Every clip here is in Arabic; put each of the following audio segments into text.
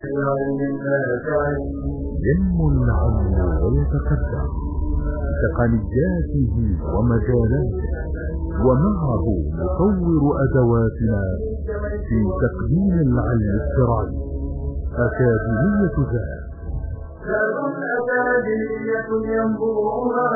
ينمو العلم ويتقدم بتقنياته ومجالاته، ومعه مطور أدواتنا في تقديم العلم الشرعي. أكاديمية ذات أكاديمية ينبوعها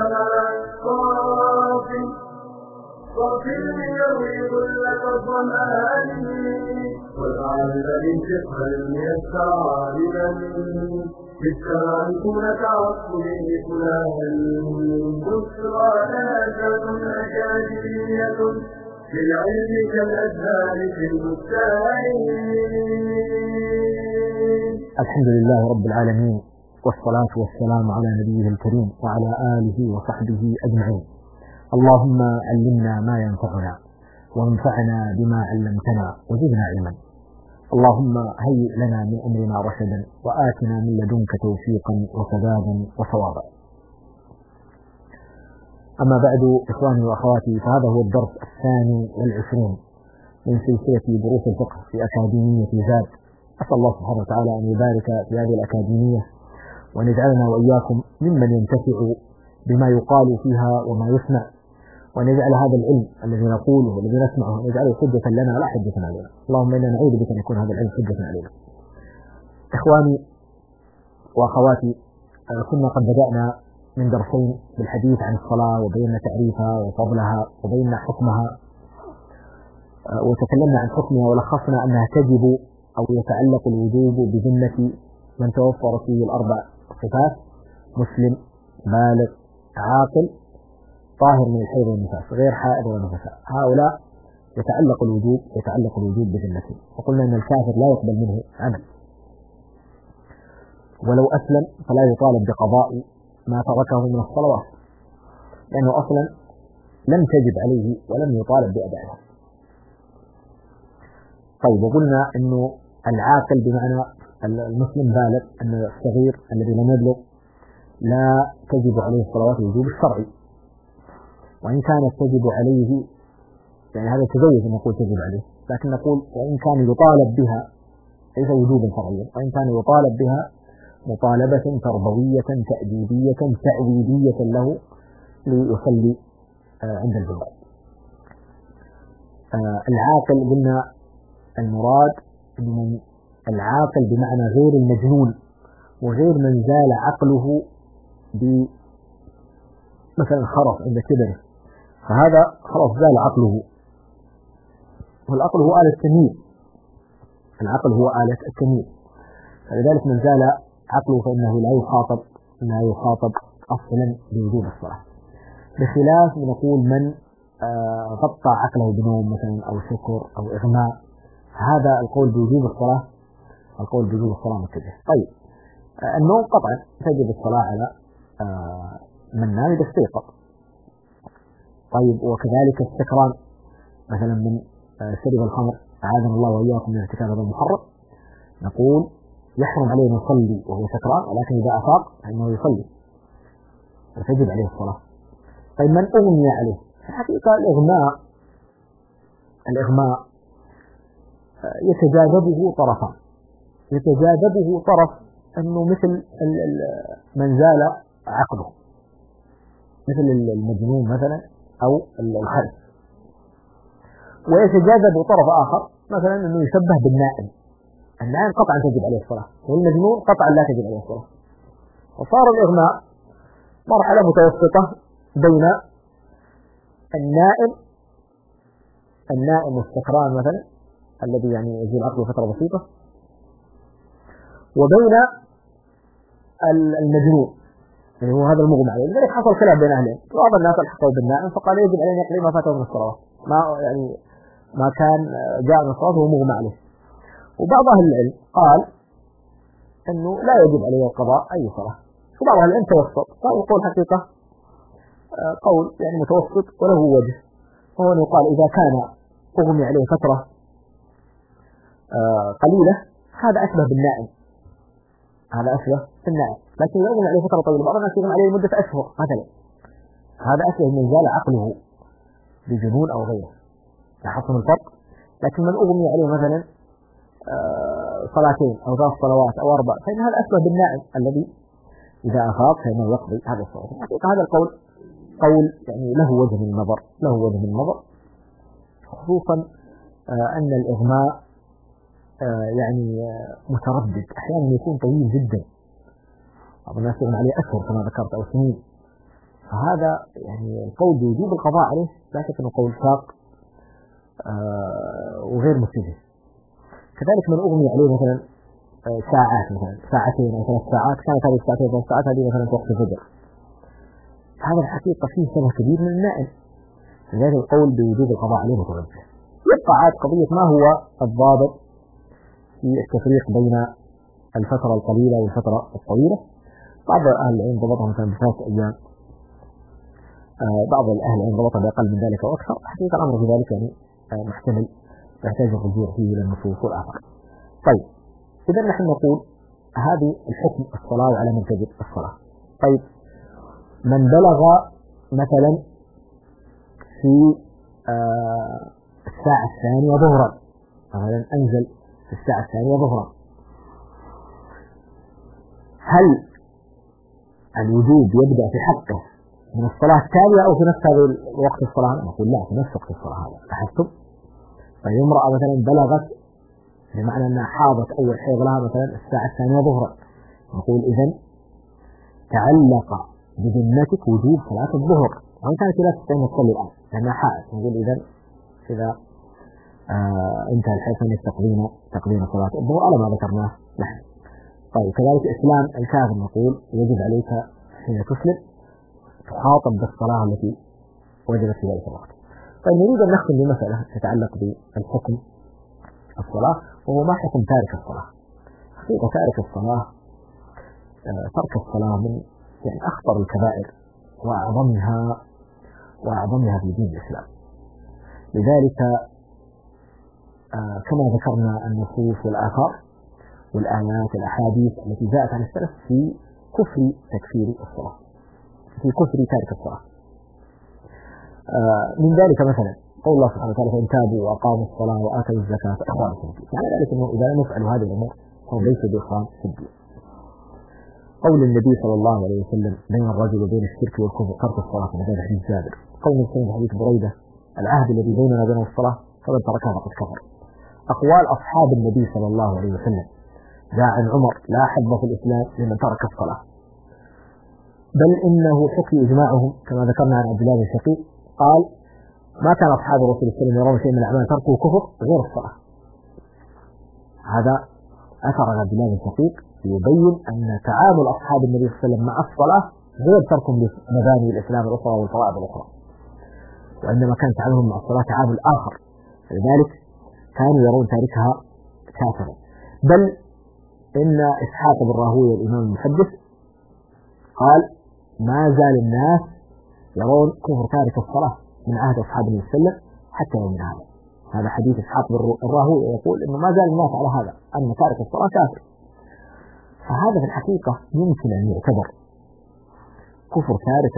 صافي يروي كل الظمآن والعالم بالفقه الميسر لمن بالتمام تعصبه فلان بشرى ناشة أكاديمية للعلم كالأزهار في البستان. الحمد لله رب العالمين، والصلاة والسلام على نبيه الكريم وعلى آله وصحبه أجمعين. اللهم علمنا ما ينفعنا وانفعنا بما علمتنا وزدنا علما. اللهم هيئ لنا من أمرنا رشدا وآتنا من لدنك توفيقا وسدادا وصوابا. أما بعد، إخواني وأخواتي، فهذا هو الدرس 22 من سلسلة دروس الفقه في أكاديمية زاد. أسأل الله سبحانه وتعالى أن يبارك في هذه الأكاديمية وأن يجعلنا وإياكم ممن ينتفع بما يقال فيها وما يسمع، وأن يجعل هذا العلم الذي نقوله والذي نسمعه يجعله حجة لنا لا حجة علينا. اللهم إنا نعوذ بك أن يكون هذا العلم حجة علينا. إخواني وأخواتي، كنا قد بدأنا من درسين بالحديث عن الصلاة وبينا تعريفها وفضلها وبينا حكمها، وتكلمنا عن حكمها ولخصنا أنها تجب أو يتعلق الوجوب بذمة من توفر فيه الأربع صفات: مسلم، بالغ، عاقل، طاهر من الحيض والنفاس، غير حائض ولا نفساء. هؤلاء يتعلق الوجوب بذمته. وقلنا أن الكافر لا يقبل منه عمل، ولو أسلم فلا يطالب بقضاء ما تركه من الصلوات، لأنه أصلا لم تجب عليه ولم يطالب بأدائها. طيب، وقلنا أنه العاقل بمعنى المسلم بالغ، أن الصغير الذي لم يبلغ لا تجب عليه الصلوات الوجوب الشرعي، وإن كانت تجب عليه، يعني هذا تزوج أن نقول تجب عليه، لكن نقول وإن كان يطالب بها ليس وجوبا شرعيا، وإن كان يطالب بها مطالبة تربوية تأديبية تعويدية له ليصلي عند الجمعة. العاقل قلنا المراد من العاقل بمعنى غير المجنون وغير من زال عقله مثلا خرف عند كبره، فهذا خلاص زال عقله، والعقل هو آلة التمييز، العقل هو آلة التمييز، فلذلك من زال عقله فإنه لا يخاطب أصلا بوجوب الصلاة، بخلاف نقول من غطى عقله بنوم مثلا أو سكر أو إغماء، هذا القول بوجوب الصلاة متجه. طيب، النوم قطعا تجب الصلاة على من نام إذا استيقظ. طيب، وكذلك السكران مثلا من شرب الخمر، أعاذنا الله وإياكم من ارتكاب هذا المحرم، نقول يحرم عليه أن يصلي وهو سكران، ولكن إذا أفاق فإنه يصلي وتجب عليه الصلاة. طيب، من أغمي عليه، في الحقيقة الإغماء يتجاذبه طرفان. يتجاذبه طرف أنه مثل من زال عقله، مثل المجنون مثلا أو الخرس، ويتجاذب طرف آخر مثلا أنه يشبه بالنائم. النائم قطعا تجب عليه الصلاة، والمجنون قطعا لا تجب عليه الصلاة. وصار الإغماء مرحلة متوسطة بين النائم والسكران مثلا الذي يعني يزول عقله فترة بسيطة، وبين المجنون يعني هو هذا المغمى عليه. لذلك حصل خلاف بين أهلين، بعض الناس الحقوا بالنائم فقال يجب عليه يقضي ما فاته من الصلوات، ما كان جاء من الصلاة وهو مغمى عليه. وبعض أهل العلم قال أنه لا يجب عليه القضاء أي صلاة، وبعض أهل العلم توسط، فالقول حقيقة قول يعني متوسط وله وجه، وهو أن يقال إذا كان أغمي عليه فترة قليلة هذا أشبه بالنائم، لكن لو أغمي عليه فترة طويلة، بعض الناس يغمي عليه مدة أشهر مثلا، هذا أشبه من زال عقله بجنون أو غيره، لاحظتم الفرق. لكن من أغمي عليه مثلا صلاتين أو 3 صلوات أو 4 فإن هذا أشبه بالنائم الذي إذا أفاق فإنه يقضي هذا الصلاة. حقيقة هذا القول قول يعني له وجه من النظر، خصوصا أن الإغماء يعني متردد، أحيانا يكون طويل جدا، بعض الناس يغمى عليه أشهر كما ذكرت أو سنين، فهذا يعني القول بوجوب القضاء عليه لا شك أنه قول شاق وغير متجه. كذلك من أغمي عليه مثلا ساعات، مثلا ساعتين أو 3 ساعات، كانت هذه الساعتين 3 ساعات هذه مثلا وقت الفجر، هذا الحقيقة فيه شبه كبير من النائم، لذلك القول بوجوب القضاء عليه متوجه. يبقى عاد قضية ما هو الضابط في التفريق بين الفترة القليلة والفترة الطويلة. بعض أهل العلم ضبطها مثلا ب3 أيام، بعض أهل العلم ضبطها بأقل من ذلك أو أكثر. حقيقة الأمر في ذلك يعني محتمل، يحتاج الرجوع فيه إلى النصوص والآثار. طيب إذا نحن نقول هذه الحكم الصلاة وعلى من تجب الصلاة. طيب من بلغ مثلا في الساعة 2 ظهرا، مثلا أنزل في الساعة 2 ظهرا، هل الوجوب يبدأ في حقه من الصلاة التالية أو في نفس هذا وقت الصلاة؟ نقول لا، في نفس وقت الصلاة هذا تحسب. فهي امرأة مثلا بلغت بمعنى أنها حاضت أول حيض لها مثلا الساعة 2 ظهرا، نقول إذن تعلق بذمتك وجوب صلاة الظهر وإن كانت لا تستطيع أن تصلي الآن لأنها حائض، نقول إذن إذا انتهى الحيض تقديم صلاة الظهر على ما ذكرناه نحن. طيب كذلك إسلام الكافر، نقول يجب عليك حين تسلم تخاطب بالصلاة التي وجبت في ذلك الوقت. طيب نريد أن نختم بمسألة تتعلق بالحكم الصلاة، وهو ما حكم تارك الصلاة. حقيقة تارك الصلاة، ترك الصلاة من يعني أخطر الكبائر وأعظمها في دين الإسلام. لذلك كما ذكرنا النصوص والآثار والآيات الأحاديث التي جاءت عن السلف في كفر تكفير الصلاة، في كفر تارك الصلاة. من ذلك مثلا قول الله سبحانه وتعالى فإن تابوا وأقاموا الصلاة وآتوا الزكاة فإخوانكم في الدين، يعني ذلك أنه إذا لم يفعلوا هذه الأمور فهم ليسوا بإخوان في الدين. قول النبي صلى الله عليه وسلم بين الرجل وبين الشرك والكفر ترك الصلاة، من غير حديث جابر. قول النبي في حديث بريدة العهد الذي بيننا وبين الصلاة فمن تركها فقد كفر. أقوال أصحاب النبي صلى الله عليه وسلم جاء عن عمر لا حظ في الإسلام لمن ترك الصلاة، بل إنه حكي إجماعهم كما ذكرنا عن عبد الله بن شقيق قال ما كان أصحاب الرسول صلى الله عليه وسلم يرون شيء من الأعمال تركوا كفر غير الصلاة. هذا أثر عن عبد الله بن شقيق يبين أن تعامل أصحاب النبي صلى الله عليه وسلم مع الصلاة غير تركهم لمباني الإسلام الأخرى والفرائض الأخرى، وإنما كان تعاملهم مع الصلاة تعامل آخر، لذلك كانوا يرون تاركها كافرا. بل إن إسحاق بن راهويه الإمام المحدث قال ما زال الناس يرون كفر تارك الصلاة من عهد أصحاب النبي صلى الله عليه وسلم حتى يومنا هذا. هذا حديث إسحاق بن راهويه يقول إنه ما زال الناس على هذا أن تارك الصلاة كافر. فهذا في الحقيقة يمكن أن يعتبر كفر تارك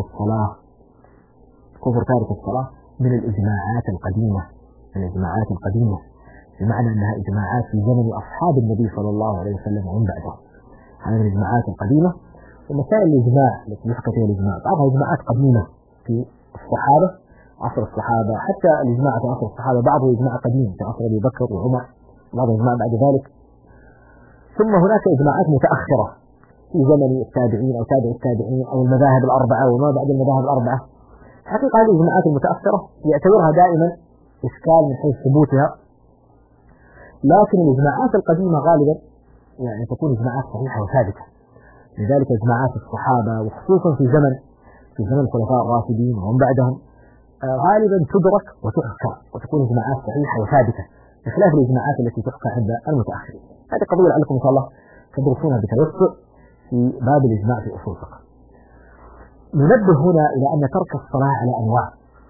الصلاة من الإجماعات القديمة، بمعنى أنها إجماعات في زمن أصحاب النبي صلى الله عليه وسلم ومن بعده. هذه من الإجماعات القديمة. ومسائل الإجماع التي يحكى فيها الإجماع بعضها إجماعات قديمة في الصحابة، عصر الصحابة، حتى الإجماع في عصر الصحابة بعضه إجماع قديم في عصر أبي بكر وعمر، بعضه إجماع بعد ذلك. ثم هناك إجماعات متأخرة في زمن التابعين أو تابع التابعين أو المذاهب الأربعة وما بعد المذاهب الأربعة. حقيقة هذه الإجماعات المتأخرة يعتبرها دائما إشكال من حيث ثبوتها، لكن الإجماعات القديمة غالبا يعني تكون إجماعات صحيحة وثابتة. لذلك إجماعات الصحابة وخصوصا في زمن الخلفاء الراشدين ومن بعدهم غالبا تدرك وتحكى وتكون إجماعات صحيحة وثابتة بخلاف الإجماعات التي تحكى عند المتأخرين. هذه قضية لعلكم إن شاء الله تدرسونها بتوسع في باب الإجماع في أصول الفقه. ننبه هنا إلى أن ترك الصلاة على أنواع.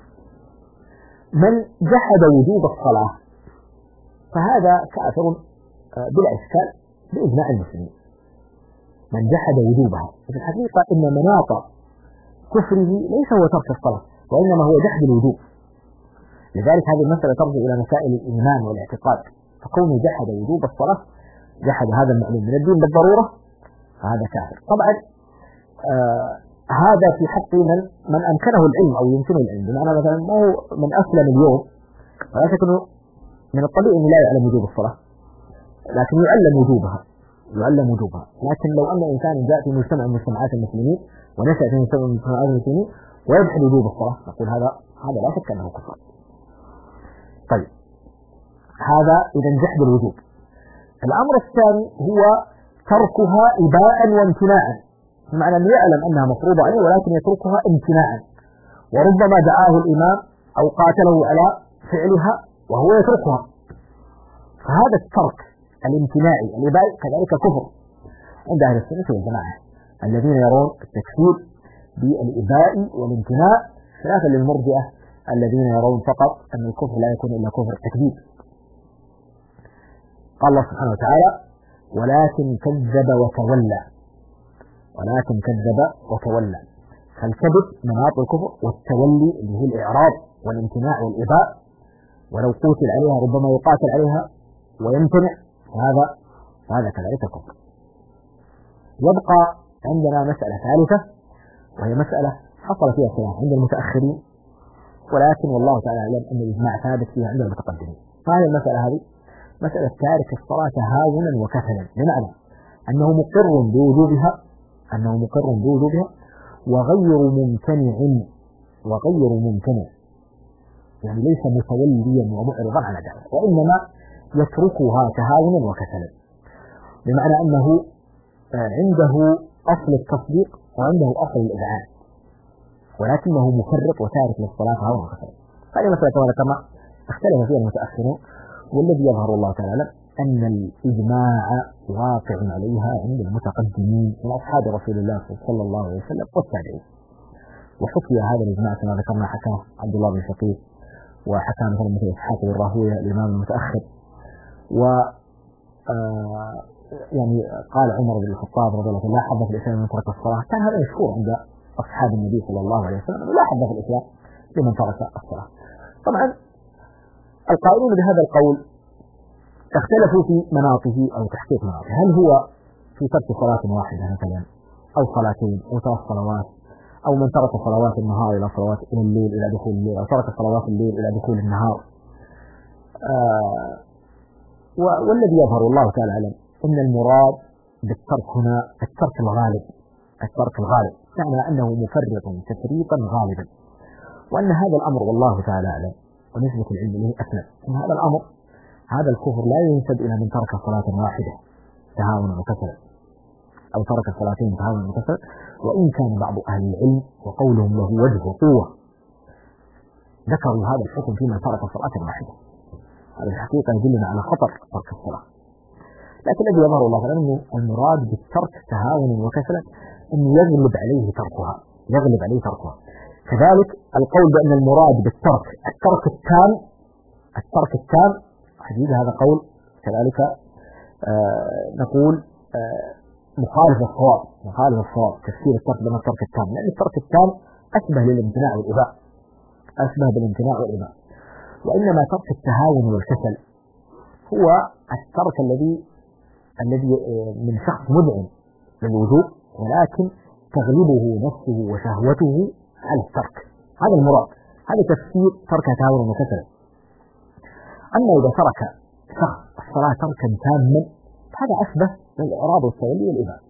من جحد وجوب الصلاة فهذا كافر بلا إشكال بإجماع المسلمين، من جحد وجوبها. في الحقيقة إن مناط كفره ليس هو ترك الصلاة وإنما هو جحد الوجوب. لذلك هذه المسألة ترجع إلى مسائل الإيمان والاعتقاد، فكونه جحد وجوب الصلاة جحد هذا المعلوم من الدين بالضرورة فهذا كافر. طبعا هذا في حق من أمكنه العلم أو يمكنه العلم، بمعنى مثلا ما هو من أسلم اليوم ولا شك أنه من الطبيعي أنه لا يعلم وجوب الصلاة، لكن يعلم وجوبها، لكن لو أن إنسان جاء في مجتمع من مجتمعات المسلمين ونشأ في مجتمع من مجتمعات المسلمين ويجحد وجوب الصلاة نقول هذا لا شك أنه كفر. طيب هذا إذا جحد الوجوب. الأمر الثاني هو تركها إباء وامتناعا، بمعنى أنه يعلم أنها مفروضة عليه ولكن يتركها امتناعا، وربما دعاه الإمام أو قاتله على فعلها وهو يتركها، فهذا الترك الامتناعي الإباء كذلك كفر عند أهل السنة والجماعة الذين يرون التكفير بالإباء والامتناع، خلافا للمرجئة الذين يرون فقط أن الكفر لا يكون إلا كفر التكذيب. قال الله سبحانه وتعالى ولكن كذب وتولى، فالكذب مناط الكفر، والتولي اللي هو الإعراض والامتناع والإباء، ولو قتل عليها ربما يقاتل عليها ويمتنع، هذا كذلك كفر. يبقى عندنا مسألة ثالثة وهي مسألة حصل فيها خلاف عند المتأخرين، ولكن والله تعالى أعلم أن الإجماع ثابت فيها عند المتقدمين. فهذه المسألة هذه مسألة تارك الصلاة هاونا وكسلا، بمعنى أنه مقر بوجوبها وغير ممتنع، يعني ليس متوليا ومعرضا على ذلك، وإنما يتركها تهاونا وكسلا، بمعنى أنه عنده أصل التصديق وعنده أصل الإذعان، ولكنه مفرط وتارك للصلاة هاونا وكسلا. هذه مسألة كما ذكرنا اختلف فيها المتأخرون، والذي يظهر الله تعالى أن الإجماع واقع عليها عند المتقدمين من أصحاب رسول الله صلى الله عليه وسلم والتابعين. وحكي هذا الإجماع كما ذكرنا حكى عبد الله بن شقيق، وحكى مثل إسحاق بن راهويه الإمام المتأخر، و يعني قال عمر بن الخطاب رضي الله عنه لا حظ في الإسلام من ترك الصلاة. كان هذا مشهور عند أصحاب النبي صلى الله عليه وسلم، لا حظ في الإسلام لمن ترك الصلاة. طبعا القائلون بهذا القول اختلفوا في مناطه أو تحقيق مناطه، هل هو في ترك صلاة واحدة مثلا أو صلاتين أو 3 صلوات، أو من ترك صلوات النهار إلى صلوات الليل إلى دخول الليل، أو ترك صلوات الليل إلى دخول النهار. والذي يظهر الله تعالى أعلم أن المراد بالترك هنا الترك الغالب، معنى أنه مفرط تفريطا غالبا، وأن هذا الأمر والله تعالى أعلم ونسبة العلم له أسلم أن هذا الأمر هذا الكفر لا ينسب إلى من ترك صلاة واحدة تهاونا وكسلا أو ترك صلاتين تهاونا وكسلا، وإن كان بعض أهل العلم وقولهم له وجه قوة ذكروا هذا الحكم فيما ترك صلاة واحدة. هذا الحقيقة يدلنا على خطر ترك الصلاة، لكن الذي يظهر الله تعالى أنه المراد بالترك تهاونا وكسلا أن يغلب عليه تركها. كذلك القول بأن المراد بالترك الترك التام حديث هذا قول كذلك نقول مخالف الصواب تفسير الترك بأن الترك التام، لأن الترك التام أشبه بالامتناع والإباء، وإنما ترك التهاون والكسل هو الترك الذي من شخص مذعن للوجوب ولكن تغلبه نفسه وشهوته على الترك، هذا المراد، هذا تفسير ترك تهاون وكسل. أما إذا ترك شخص الصلاة تركا تاما هذا أشبه بالإعراض والتولي والإباء،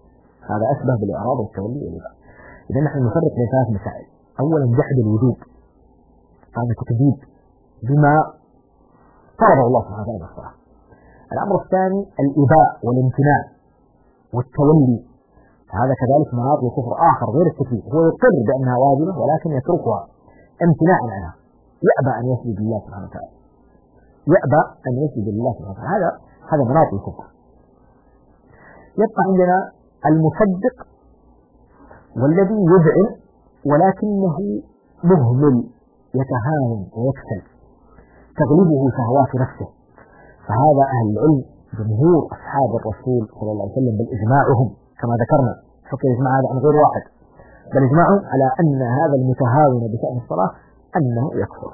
إذا نحن نفرق بين 3 مسائل. أولا جحد الوجوب، هذا تكذيب بما فرضه الله سبحانه وتعالى الصلاة. الأمر الثاني الإباء والامتناع والتولي، هذا كذلك مناط وكفر آخر غير التكذيب، هو يقر بأنها واجبة ولكن يتركها امتناعا عنها، يأبى أن يسجد لله سبحانه وتعالى، هذا مناط الكفر. يبقى عندنا المصدق والذي يذعن ولكنه مهمل يتهاون ويكسل تغلبه شهوات نفسه، فهذا أهل العلم جمهور أصحاب الرسول صلى الله عليه وسلم بالإجماعهم كما ذكرنا، حكي الإجماع هذا عن غير واحد، بل إجماعهم على أن هذا المتهاون بشأن الصلاة أنه يكفر.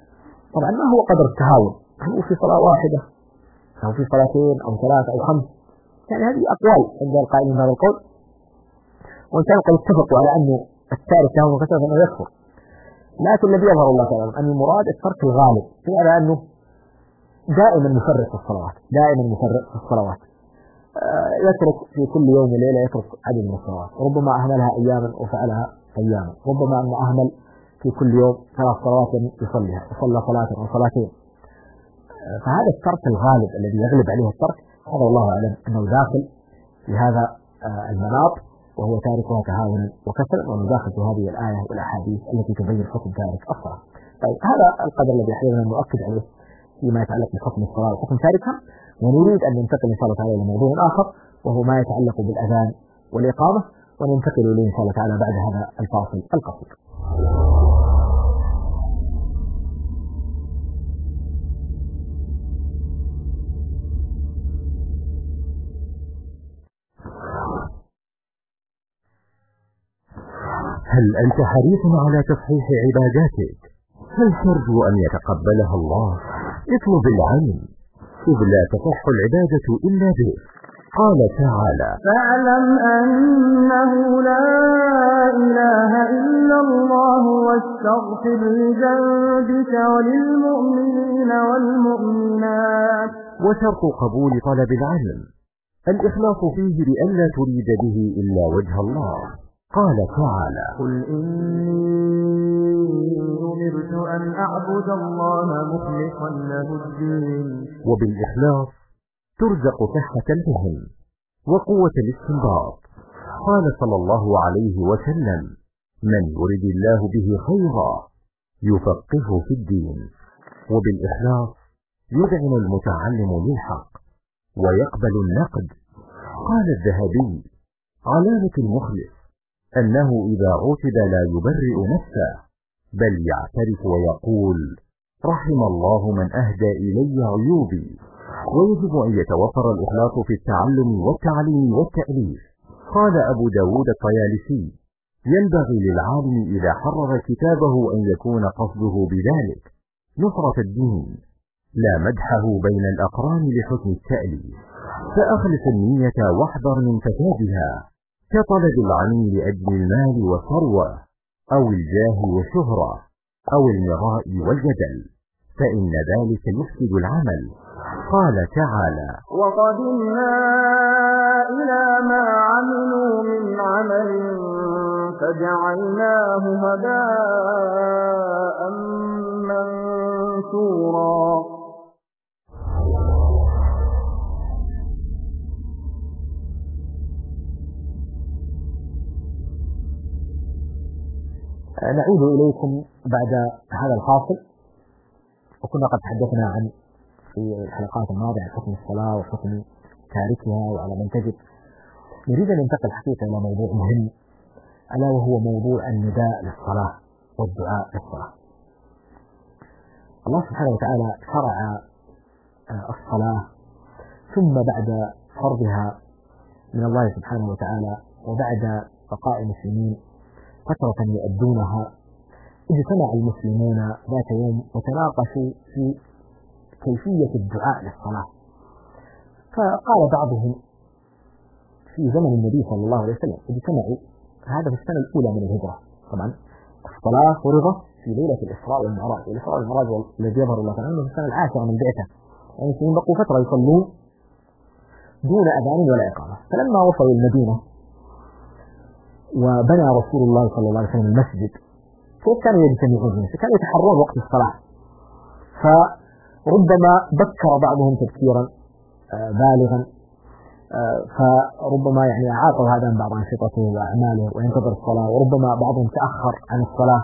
طبعا ما هو قدر التهاون؟ هل هو في صلاة واحدة أو في صلاتين أو 3 أو 5؟ يعني هذه أقوال عند القائلين بهذا القول، وإن كانوا قد اتفقوا على أنه التارك له مكسرة فإنه يكفر، لكن الذي يظهر الله تعالى أن المراد الترك الغالب، على أنه دائما مفرط في الصلوات، دائما مفرط في الصلوات، يترك في كل يوم وليلة يترك عدد من الصلوات، ربما أهملها أياما وفعلها أياما، ربما أنه أهمل في كل يوم 3 صلوات يصليها وصلى صلاة أو صلاتين. فهذا الترك الغالب الذي يغلب عليه الترك، هذا والله أعلم أنه داخل في هذا المناط، وهو تاركها تهاونا وكسلا، وأنه داخل في هذه الآية والأحاديث التي تبين حكم تارك الصلاة. طيب هذا القدر الذي أحيانا نؤكد عليه فيما يتعلق بحكم الصلاة وحكم تاركها، ونريد أن ننتقل إن شاء الله تعالى إلى موضوع آخر، وهو ما يتعلق بالأذان والإقامة، وننتقل إليه إن شاء الله تعالى بعد هذا الفاصل القصير. هل أنت حريص على تصحيح عباداتك؟ هل ترجو أن يتقبلها الله؟ اطلب العلم، إذ لا تصح العبادة إلا به. قال تعالى: فاعلم أنه لا إله إلا الله واستغفر لذنبك وللمؤمنين والمؤمنات. وشرط قبول طلب العلم الإخلاص فيه بألا تريد به إلا وجه الله. قال تعالى: قل إني أمرت أن أعبد الله مخلصا له الدين. وبالإخلاص ترزق صحة الفهم وقوة الاستنباط. قال صلى الله عليه وسلم: من يرد الله به خيرا يفقهه في الدين. وبالإخلاص يذعن المتعلم للحق ويقبل النقد. قال الذهبي: علامة المخلص أنه إذا عوتب لا يبرئ نفسه، بل يعترف ويقول: رحم الله من أهدى إلي عيوبي. ويجب أن يتوفر الإخلاص في التعلم والتعليم والتأليف. قال أبو داود الطيالسي: ينبغي للعالم إذا حرر كتابه أن يكون قصده بذلك نصرة الدين، لا مدحه بين الأقران لحسن التأليف. فأخلص النية واحذر من فسادها، كطلب العلم لأجل المال والثروة، أو الجاه والشهرة، أو المراء والجدل، فإن ذلك يفسد العمل. قال تعالى: وقدمنا إلى ما عملوا من عمل فجعلناه هباء منثورا. نعود إليكم بعد هذا الفاصل، وكنا قد تحدثنا عن في الحلقات الماضية عن حكم الصلاة وحكم تاركها وعلى من تجب. نريد أن ننتقل حقيقة إلى موضوع مهم، ألا وهو موضوع النداء للصلاة والدعاء للصلاة. الله سبحانه وتعالى شرع الصلاة، ثم بعد فرضها من الله سبحانه وتعالى وبعد بقاء المسلمين فترة يؤدونها، اجتمع المسلمون ذات يوم وتناقشوا في كيفية الدعاء للصلاة. فقال بعضهم في زمن النبي صلى الله عليه وسلم اجتمعوا، هذا في السنة الأولى من الهجرة، طبعا الصلاة فرضت في ليلة الإسراء والمعراج، والإسراء والمعراج الذي يظهر الله تعالى في السنة العاشرة من بعثة، يعني المسلمين بقوا فترة يصلون دون أذان ولا إقامة. فلما وصلوا المدينة وبنى رسول الله صلى الله عليه وسلم المسجد، كيف كانوا يجتمعون؟ كانوا يتحرون وقت الصلاة، فربما بكر بعضهم تبكيرا بالغا، فربما يعني أعاقوا هذا عن بعض أنشطته وأعماله وينتظر الصلاة، وربما بعضهم تأخر عن الصلاة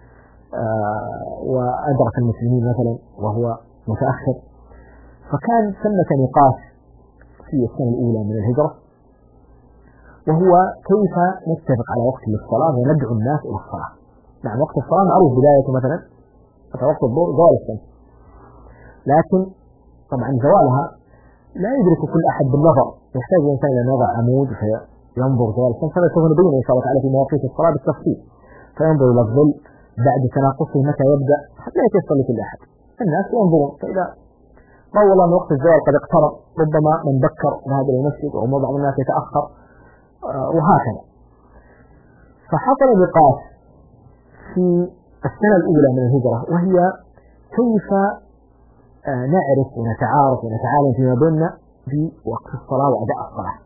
وأدرك المسلمين مثلا وهو متأخر. فكان ثمة نقاش في السنة الأولى من الهجرة، وهو كيف نتفق على وقت للصلاة وندعو الناس إلى الصلاة. نعم، وقت الصلاة معروف بدايته مثلا وقت الظهر زوال الشمس، لكن طبعا زوالها لا يدرك كل أحد بالنظر، يحتاج الإنسان إلى نظر عمود فينظر زوال الشمس. هذا سوف نبين إن شاء الله تعالى في مواقيت الصلاة بالتفصيل، فينظر إلى الظل بعد تناقصه متى يبدأ حتى لا يتصل كل أحد، الناس ينظرون، فإذا والله أن وقت الزوال قد اقترب، ربما من بكر ذهب إلى المسجد وبعض الناس يتأخر وهكذا. فحصل نقاش في السنة الأولى من الهجرة، وهي كيف نعرف ونتعارف ونتعالم فيما بيننا في وقت الصلاة وأداء الصلاة.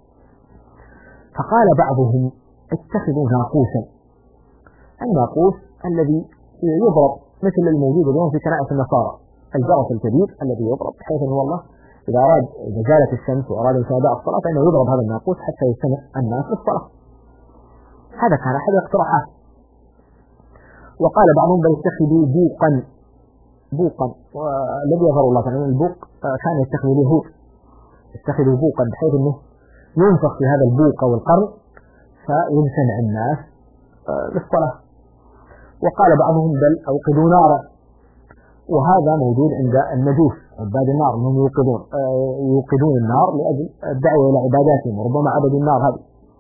فقال بعضهم اتخذوا ناقوسا، الناقوس الذي يضرب مثل الموجود اليوم في كنائس النصارى، الجرس الكبير الذي يضرب بحيث أنه والله إذا زالت الشمس وأراد أداء الصلاة فإنه يضرب هذا الناقوس حتى يستمع الناس للصلاة. هذا كان أحد الاقتراحات. وقال بعضهم بل اتخذوا بوقا والذي يظهر الله تعالى البوق كان يتخذ اليهود، اتخذوا بوقا بحيث أنه ينفخ في هذا البوق أو القرن فيمتنع الناس للصلاة. وقال بعضهم بل أوقدوا نارا، وهذا موجود عند المجوس عباد النار، أنهم يوقدون النار لأجل الدعوة إلى عباداتهم، وربما عبدوا النار هذه.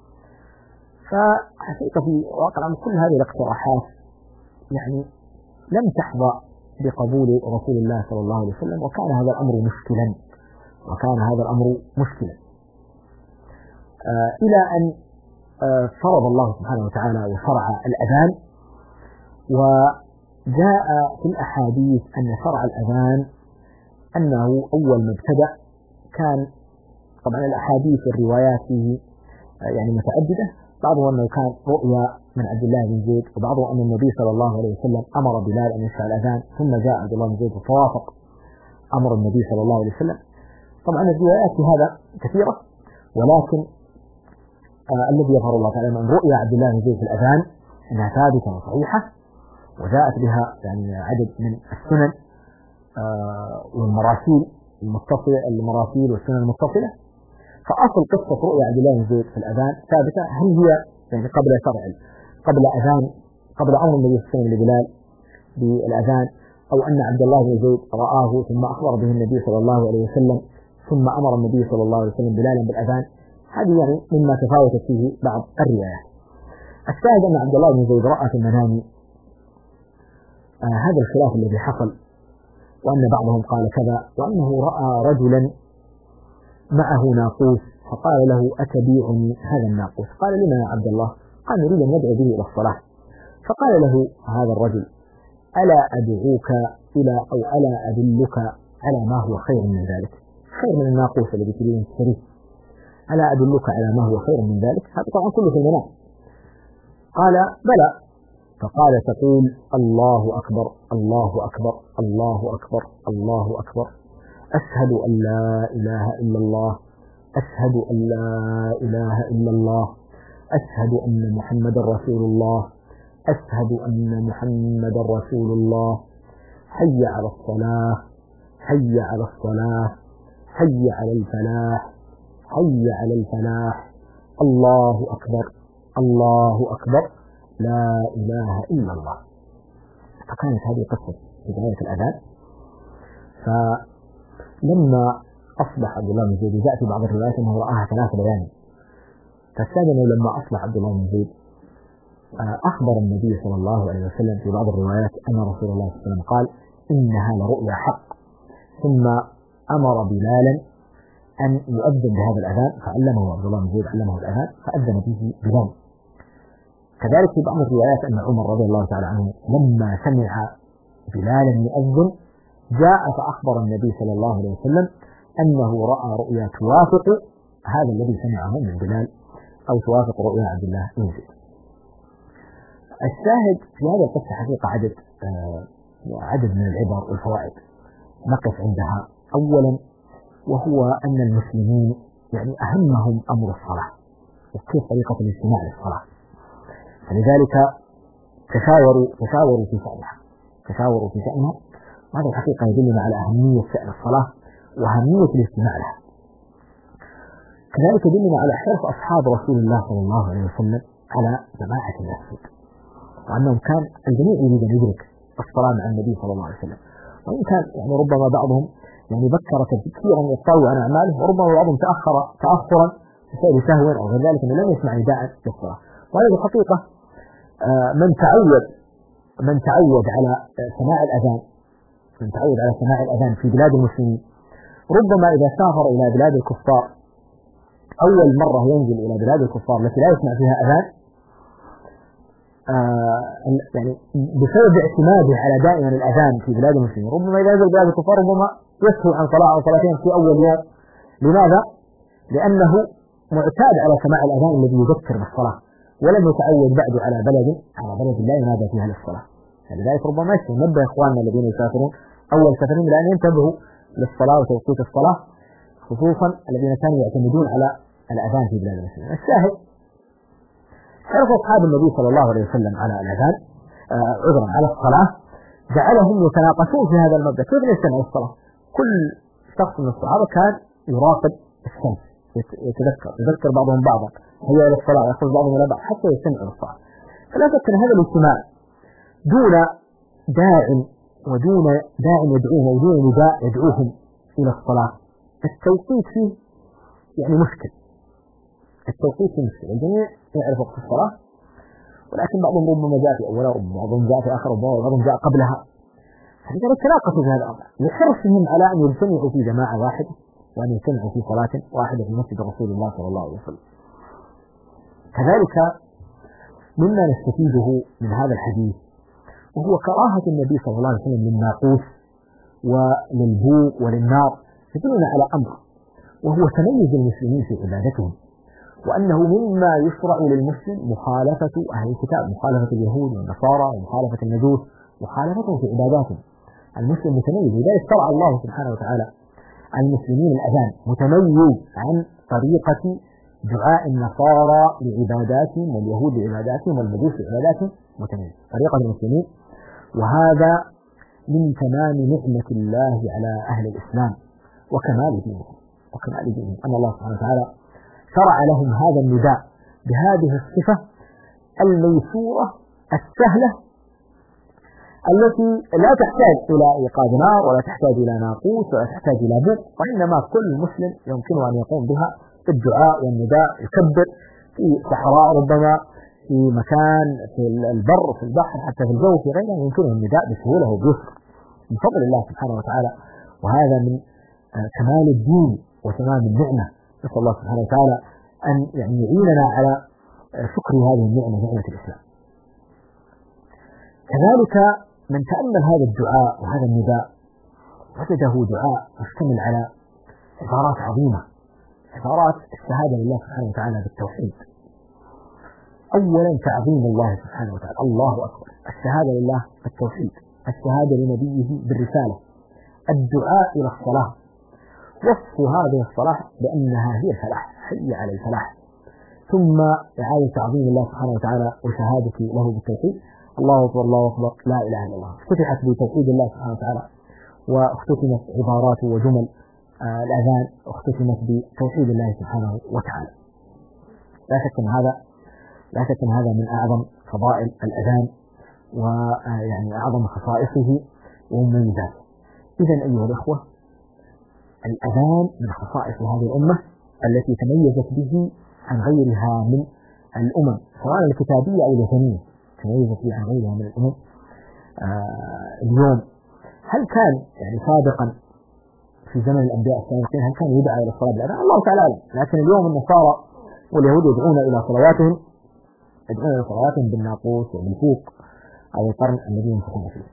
فحقيقة في واقع كل هذه الاقتراحات يعني لم تحظى بقبول رسول الله صلى الله عليه وسلم، وكان هذا الأمر مشكلا إلى أن فرض الله سبحانه وتعالى وشرع الأذان. وجاء في الأحاديث أن شرع الأذان أنه أول ما ابتدأ كان، طبعا الأحاديث والروايات فيه يعني متعددة، بعضها أنه كان رؤيا من عبد الله بن زيد، وبعضها أن النبي صلى الله عليه وسلم أمر بلال أن يشفع الأذان، ثم جاء عبد الله بن زيد وتوافق أمر النبي صلى الله عليه وسلم. طبعا الروايات في هذا كثيرة، ولكن الذي يظهر الله تعالى من رؤيا عبد الله بن زيد في الأذان أنها ثابتة وصحيحة، وجاءت بها يعني عدد من السنن والمراسيل والسنن المتصلة. فأصل قصة رؤيا عبد الله بن زيد في الأذان ثابتة، هل هي يعني قبل أمر النبي صلى الله عليه وسلم لبلال بالأذان، أو أن عبد الله بن زيد رآه ثم أخبر به النبي صلى الله عليه وسلم ثم أمر النبي صلى الله عليه وسلم بلالا بالأذان، هذه يعني مما تفاوتت فيه بعض الروايات. الشاهد أن عبد الله بن زيد رأى في المنام هذا الخلاف الذي حصل، وأن بعضهم قال كذا، وأنه رأى رجلا معه ناقوس فقال له أتبيعني هذا الناقوس؟ قال لما يا عبد الله؟ قال نريد أن ندعو به إلى الصلاة. فقال له هذا الرجل ألا أدعوك ألا أدلك على ما هو خير من ذلك، خير من الناقوس الذي تريد أن تشتريه، ألا أدلك على ما هو خير من ذلك؟ هذا طبعا كله في المنام. قال بلى. فقال تقول الله أكبر الله أكبر الله أكبر الله أكبر، أشهد أن لا إله إلا الله، أشهد أن لا إله إلا الله، أشهد أن محمد رسول الله، أشهد أن محمد رسول الله، حي على الصلاة، حي على الصلاة، حي على الفلاح، حي على الفلاح، الله أكبر الله أكبر، لا إله إلا الله. فكانت هذه قصة بداية الأذان. فلما أصبح عبد الله بن زيد، جاء في بعض الروايات أنه رآها 3 ليالي، فالثاني لما أصبح عبد الله بن زيد أخبر النبي صلى الله عليه وسلم في بعض الروايات أن رسول الله صلى الله عليه وسلم قال إنها لرؤيا حق، ثم أمر بلالا أن يؤذن بهذا الأذان، فعلمه عبد الله بن زيد، علمه الأذان فأذن به بلال. كذلك في بعض الروايات أن عمر رضي الله تعالى عنه لما سمع بلالا يؤذن جاء فأخبر النبي صلى الله عليه وسلم أنه رأى رؤيا توافق هذا الذي سمعه من بلال، أو توافق رؤيا عبد الله بن زيد. الشاهد في هذا القصة حقيقة عدد من العبر والفوائد نقف عندها. أولا وهو أن المسلمين يعني أهمهم أمر الصلاة وكيف طريقة الاستماع للصلاة، فلذلك تشاوروا في شأنها. وهذا الحقيقة يدلنا على أهمية شأن الصلاة وأهمية الاستماع لها. كذلك يدلنا على حرص أصحاب رسول الله صلى الله عليه وسلم على جماعة المسجد، وأنهم كان الجميع يريد أن يدرك الصلاة مع النبي صلى الله عليه وسلم، وإن كان يعني ربما بعضهم يعني بكر كثيرا يطلع عن أعماله، وربما بعضهم تأخرا بسبب سهو أو غير ذلك أنه لم يسمع نداء للصلاة. وهذه الحقيقة من تعود على سماع الأذان في بلاد المسلمين ربما إذا سافر إلى بلاد الكفار أول مرة ينزل إلى بلاد الكفار التي لا يسمع فيها أذان، يعني بسبب اعتماده على دائما الأذان في بلاد المسلمين، ربما إذا نزل بلاد الكفار ربما يسهو عن صلاة أو صلاتين في أول يوم. لماذا؟ لأنه معتاد على سماع الأذان الذي يذكر بالصلاة، ولم يتعود بعد على بلد لا ينادى فيها للصلاة. لذلك ربما ننبه إخواننا الذين يسافرون أول سفرهم لأن ينتبهوا للصلاة وتوقيت الصلاة، خصوصا الذين كانوا يعتمدون على الأذان في بلاد المسلمين. الشاهد حرص أصحاب النبي صلى الله عليه وسلم على الأذان على الصلاة، جعلهم يتناقشون في هذا المبدأ، كيف نستمع الصلاة؟ كل شخص من الصحابة كان يراقب الشمس، يذكر بعضهم بعضا، هي إلى الصلاة، يأخذ بعضهم إلى بعض حتى يستمعوا للصلاة. فلا شك أن هذا الاجتماع دون داع يدعوهم ودون نداء يدعوهم إلى الصلاة، التوقيت فيه يعني مشكل. التوقيت فيه مشكل، الجميع يعرف وقت الصلاة، ولكن بعضهم ربما جاء في أولها وبعضهم جاء في آخر وبعضهم جاء قبلها، فلذلك تناقشوا في هذا الأمر لحرصهم على أن يجتمعوا في جماعة واحدة وأن يجتمعوا في صلاة واحدة في مسجد رسول الله صلى الله عليه وسلم. كذلك مما نستفيده من هذا الحديث وهو كراهة النبي صلى الله عليه وسلم للناقوس وللبوق وللنار، يدلنا على أمر وهو تميز المسلمين في عبادتهم، وأنه مما يشرع للمسلم مخالفة أهل الكتاب، مخالفة اليهود والنصارى ومخالفة المجوس، مخالفتهم في عباداتهم. المسلم متميز، لذلك شرع الله سبحانه وتعالى على المسلمين الأذان، متميز عن طريقة دعاء النصارى لعباداتهم واليهود لعباداتهم والمجوس لعباداتهم، متميز طريقة المسلمين. وهذا من تمام نعمة الله على أهل الإسلام وكمال دينهم أن الله سبحانه وتعالى شرع لهم هذا النداء بهذه الصفة الميسورة السهلة التي لا تحتاج إلى إيقاد نار ولا تحتاج إلى ناقوس ولا تحتاج إلى بوق، وإنما كل مسلم يمكنه أن يقوم بها بالدعاء والنداء، يكبر في صحراء ربما، في مكان، في البر، في البحر، حتى في الجو، في غيره، يمكنه النداء بسهولة وبيسر من فضل الله سبحانه وتعالى. وهذا من كمال الدين وتمام النعمة. نسأل الله سبحانه وتعالى أن يعيننا على شكر هذه النعمة، نعمة الإسلام. كذلك من تأمل هذا الدعاء وهذا النداء وجده دعاء مشتمل على عبارات عظيمة، عبارات الشهادة لله سبحانه وتعالى بالتوحيد. أولا تعظيم الله سبحانه وتعالى، الله أكبر، الشهادة لله بالتوحيد، الشهادة لنبيه بالرسالة، الدعاء إلى الصلاة، وصف هذه الصلاة بأنها هي الفلاح، حي على الفلاح، ثم إعادة تعظيم الله سبحانه وتعالى وشهادته له بالتوحيد، الله أكبر الله أكبر لا إله إلا الله. افتتحت بتوحيد الله سبحانه وتعالى، واختتمت عبارات وجمل الأذان اختتمت بتوحيد الله سبحانه وتعالى. لا شك أن هذا من أعظم فضائل الأذان ويعني أعظم خصائصه ومميزاته. إذا أيها الأخوة، الأذان من خصائص هذه الأمة التي تميزت به عن غيرها من الأمم، سواء الكتابية أو الوثنية، تميزت به عن غيرها من الأمم. اليوم هل كان يعني سابقا في زمن الأنبياء السابقين هل كان يدعى إلى الصلاة بالأذان؟ الله تعالى أعلم، لكن اليوم النصارى واليهود يدعون إلى صلواتهم بالناقوس وبالفوق أو القرن الذي ينفقون فيه.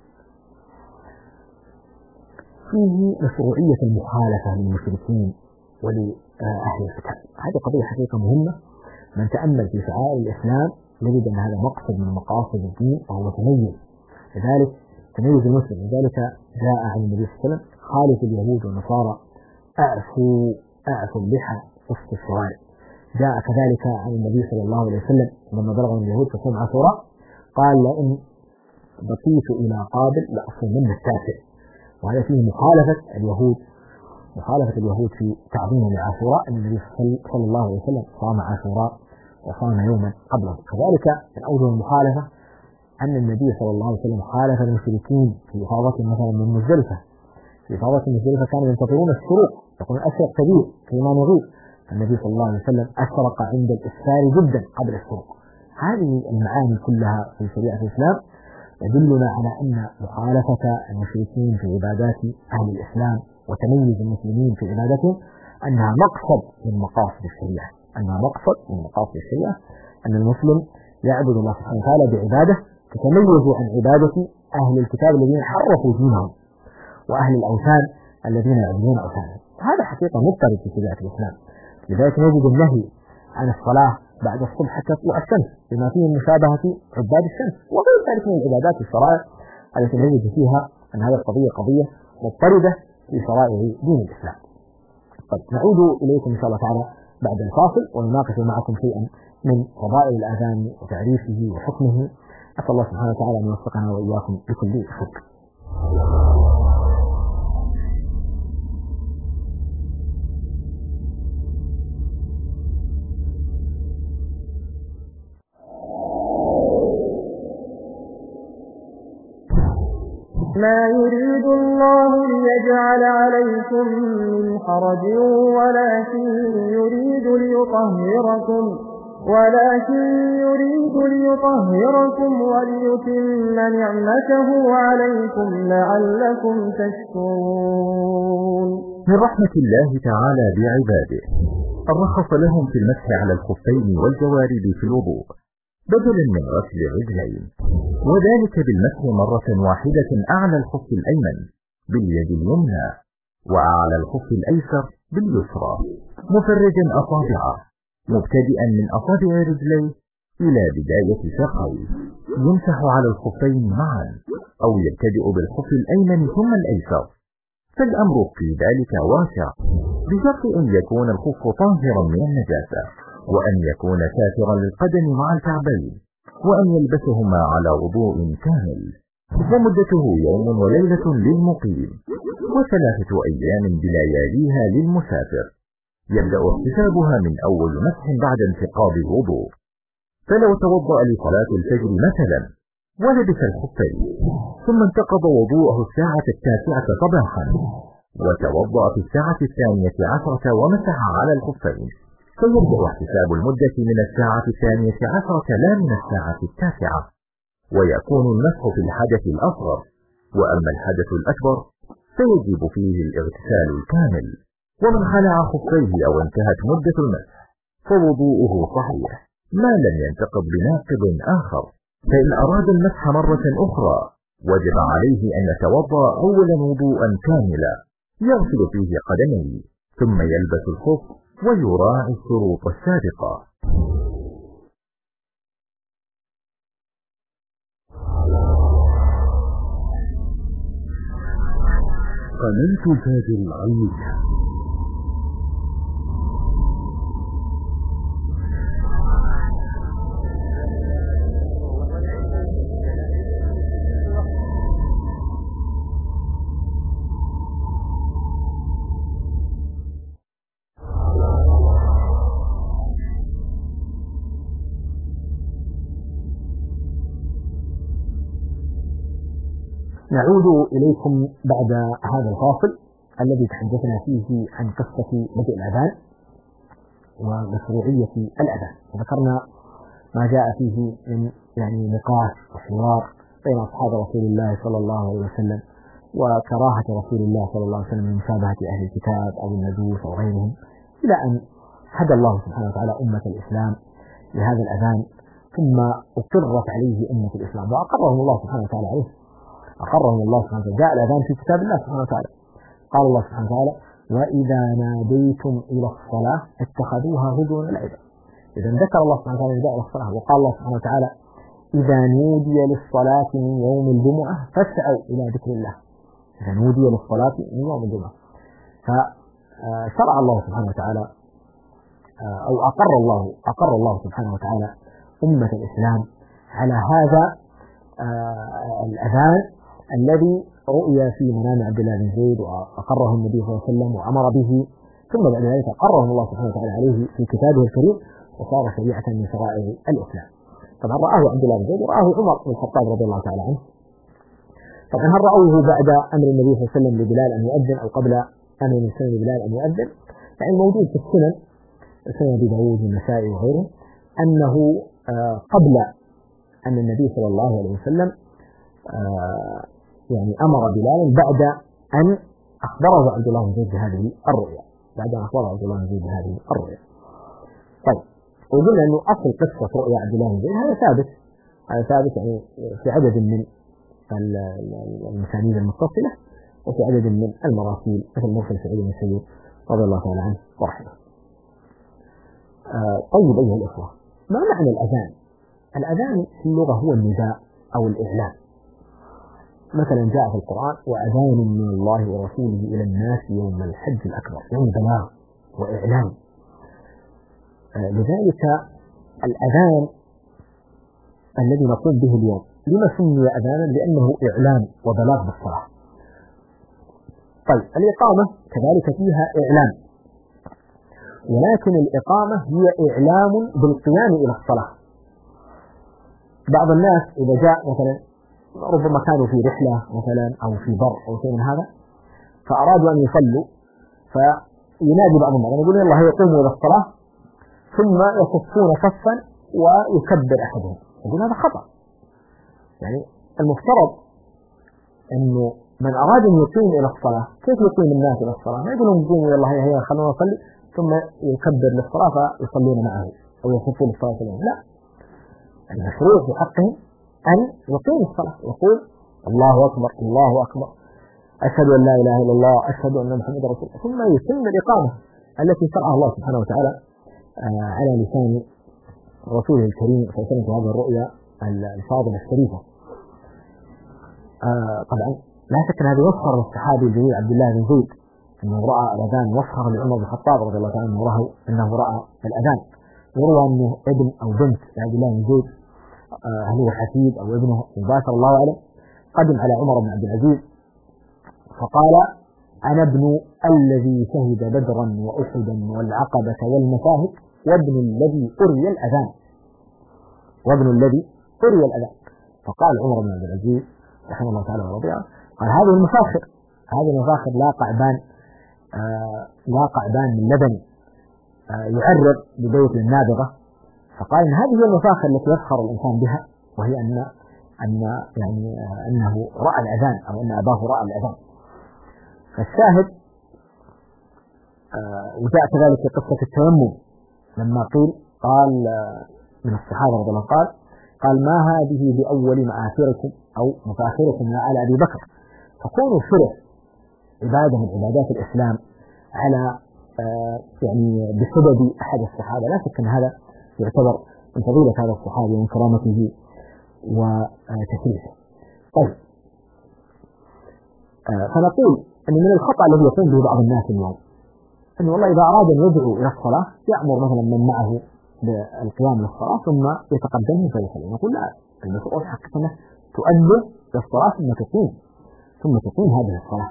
فيه مشروعية المخالفة للمشركين ولأهل الكتاب، هذه قضية حقيقة مهمة. من تأمل في شعائر الإسلام يجد أن هذا مقصد من مقاصد الدين وهو تميز، لذلك تميز المسلم. لذلك جاء عن النبي صلى الله عليه وسلم خالف اليهود والنصارى، أعفوا اللحى وسط الشوارع. جاء كذلك عن النبي صلى الله عليه وسلم لما بلغ من اليهود تصوم عاشوراء قال لئن بقيت إلى قابل لأصومن التاسع، وهذا فيه مخالفة اليهود في تعظيم لعاشوراء، أن النبي صلى الله عليه وسلم صام عاشوراء وصام يوما قبله. كذلك من أوجه المخالفة أن النبي صلى الله عليه وسلم خالف المشركين في إفاضة مثلا من مزدلفة. في إفاضة مزدلفة كانوا ينتظرون الشروق، يقولون أشرق كبير فيما نغيب، النبي صلى الله عليه وسلم أشرق عند الإسفار جدا قبل الشروق. هذه المعاني كلها في شريعة الإسلام يدلنا على أن مخالفة المشركين في عبادات أهل الإسلام وتميز المسلمين في عبادتهم أنها مقصد من مقاصد الشريعة، أن المسلم يعبد الله سبحانه وتعالى بعبادة تتميز عن عبادة أهل الكتاب الذين حرفوا دينهم وأهل الأوثان الذين يعبدون أوثانهم. هذا حقيقة مضطرد في شريعة الإسلام. لذلك نجد النهي عن الصلاة بعد الصبح حتى تطلع الشمس بما فيه مشابهة عباد الشمس وغير ذلك من العبادات والشرائع التي نجد فيها أن هذه القضية قضية مضطردة في شرائع دين الإسلام. طيب نعود إليكم إن شاء الله تعالى بعد الفاصل ونناقش معكم شيئا من فضائل الأذان وتعريفه وحكمه. أسأل الله سبحانه وتعالى أن يوفقنا وإياكم بكل خير. ما يريد الله ليجعل عليكم من حرج ولكن يريد ليطهركم وليتم نعمته عليكم لعلكم تشكرون. من رحمة الله تعالى بعباده أن رخص لهم في المسح على الخفين والجوارب في الوضوء بدلا من غسل الرجلين، وذلك بالمسح مرة واحدة أعلى الخف الأيمن باليد اليمنى وأعلى الخف الأيسر باليسرى، مفرجا أصابعه مبتدئا من أصابع رجليه إلى بداية ساقيه، يمسح على الخفين معا أو يبتدئ بالخف الأيمن ثم الأيسر، فالأمر في ذلك واسع بشرط أن يكون الخف طاهرا من النجاسة، وأن يكون ساترا للقدم مع الكعبين، وأن يلبسهما على وضوء كامل، ومدته يوم وليلة للمقيم و3 أيام بلياليها للمسافر، يبدأ احتسابها من أول مسح بعد انتقاض الوضوء. فلو توضأ لصلاة الفجر مثلا ولبس الخفين ثم انتقض وضوءه الساعة 9 صباحا وتوضأ في الساعة 12 ومسح على الخفين، فيبدأ احتساب المدة من الساعة 12 لا من الساعة 9، ويكون المسح في الحدث الأصغر، وأما الحدث الأكبر فيجب فيه الاغتسال الكامل. ومن خلع خفيه أو انتهت مدة المسح فوضوءه صحيح ما لم ينتقض بناقض آخر، فإن أراد المسح مرة أخرى وجب عليه أن يتوضأ أولا وضوءا كاملا يغسل فيه قدميه ثم يلبس الخف ويراعي الشروط السابقة. قناة الفجر العلمية. نعود إليكم بعد هذا الفاصل الذي تحدثنا فيه عن قصة بدء الأذان ومشروعية الأذان، وذكرنا ما جاء فيه من نقاش وحوار بين أصحاب رسول الله صلى الله عليه وسلم وكراهة رسول الله صلى الله عليه وسلم من مشابهة أهل الكتاب أو المجوس أو غيرهم، إلى أن هدى الله سبحانه وتعالى أمة الإسلام لهذا الأذان، ثم أقرت عليه أمة الإسلام وأقرهم الله سبحانه وتعالى عليه. أقرهم الله سبحانه وتعالى. جاء الأذان في كتاب الله سبحانه وتعالى، قال الله سبحانه وتعالى: وإذا ناديتم إلى الصلاة اتخذوها هزوا ولعبا. إذا ذكر الله سبحانه وتعالى نداء إلى الصلاة، وقال الله سبحانه وتعالى: إذا نودي للصلاة من يوم الجمعة فاسعوا إلى ذكر الله. إذا نودي للصلاة من يوم الجمعة، فشرع الله سبحانه وتعالى أو أقر الله سبحانه وتعالى أمة الإسلام على هذا الأذان الذي رؤي في منام عبد الله بن زيد وأقره النبي صلى الله عليه وسلم وأمر به، ثم بعد ذلك أقره الله سبحانه وتعالى عليه في كتابه الكريم وصار شريعة من شرائع الإسلام. طبعا رآه عبد الله بن زيد ورآه عمر بن الخطاب رضي الله تعالى عنه. طبعا هل رأوه بعد أمر النبي صلى الله عليه وسلم لبلال أن يؤذن أو قبل أمر النبي لبلال أن يؤذن؟ يعني موجود في السنن أبي داود والنسائي وغيره أنه قبل أن النبي صلى الله عليه وسلم يعني أمر بلالا بعد أن أخبره عبد الله بن زيد بهذه الرؤيا، بعد أن أخبره عبد الله بن زيد بهذه الرؤيا. طيب، وقلنا أنه أصل قصة رؤيا عبد الله بن زيد هذا ثابت يعني في عدد من المسانيد المتصلة وفي عدد من المراسيل مثل مرسل سعيد بن المسيب رضي الله تعالى عنه ورحمه. طيب أيها الأخوة، ما معنى الأذان؟ الأذان في اللغة هو النداء أو الإعلان. مثلا جاء في القرآن وأذان من الله ورسوله إلى الناس يوم الحج الأكبر، يعني بلاغ وإعلان. لذلك الأذان الذي نقوم به اليوم لما سمي أذانا؟ لأنه إعلان وبلاغ بالصلاة. طيب، الإقامة كذلك فيها إعلان، ولكن الإقامة هي إعلام بالقيام إلى الصلاة. بعض الناس إذا جاء مثلا ربما كانوا في رحلة مثلا أو في بر أو شيء من هذا فأرادوا أن يصلوا، فينادي بعض الناس يقول يلا يقوموا إلى الصلاة ثم يصفون صفا ويكبر أحدهم. يقول هذا خطأ. يعني المفترض أنه من أراد أن يقيم إلى الصلاة كيف يقيم الناس إلى الصلاة؟ ما يقولون يقوموا يلا هيا خلونا نصلي ثم يكبر للصلاة فيصلون معه أو يصفون الصلاة لهم. لا، المشروع في حقهم أن يقيم الصلاة، يقول الله أكبر الله أكبر أشهد أن لا إله إلا الله أشهد أن محمدا رسول الله، ثم يتم الإقامة التي شرعها الله سبحانه وتعالى على لسان رسوله الكريم صلى الله عليه وسلم في هذه الرؤيا الفاضلة الشريفة. طبعا لا شك أن هذا يفخر للصحابي الجليل عبد الله بن زيد أنه رأى الأذان، وفخر لعمر بن الخطاب رضي الله تعالى عنه أنه رأى الأذان. يروى أنه ابن أو بنت عبد الله بن زيد، هل هو حفيد أو ابنه مباشر الله أعلم، قدم على عمر بن عبد العزيز فقال أنا ابن الذي شهد بدرا وأحدا والعقبة والمشاهد وابن الذي أري الأذان فقال عمر بن عبد العزيز رحمه الله تعالى ورضي عنه قال هذه المفاخر لا قعبان من لبن يعرض ببيت النابغة. فقال إن هذه هي المفاخر التي يفخر الإنسان بها، وهي أنه رأى الأذان أو أن أباه رأى الأذان. فالشاهد وجاء كذلك في قصة التيمم لما قال من الصحابة رضي الله قال ما هذه بأول مآثركم أو مفاخركم يا آل أبي بكر، فكونوا شرع عبادة من عبادات الإسلام على بسبب أحد الصحابة لا شك أن هذا يعتبر من فضيلة هذا الصحابي ومن كرامته وتشريفه. طيب، فنقول أن من الخطأ الذي يقوم به بعض الناس اليوم أنه والله إذا أراد أن يدعو إلى الصلاة يأمر مثلا من معه بالقيام للصلاة ثم يتقدمه فيصلي. نقول لا، المسؤول حقيقة تؤذن للصلاة ثم تقيم هذه الصلاة.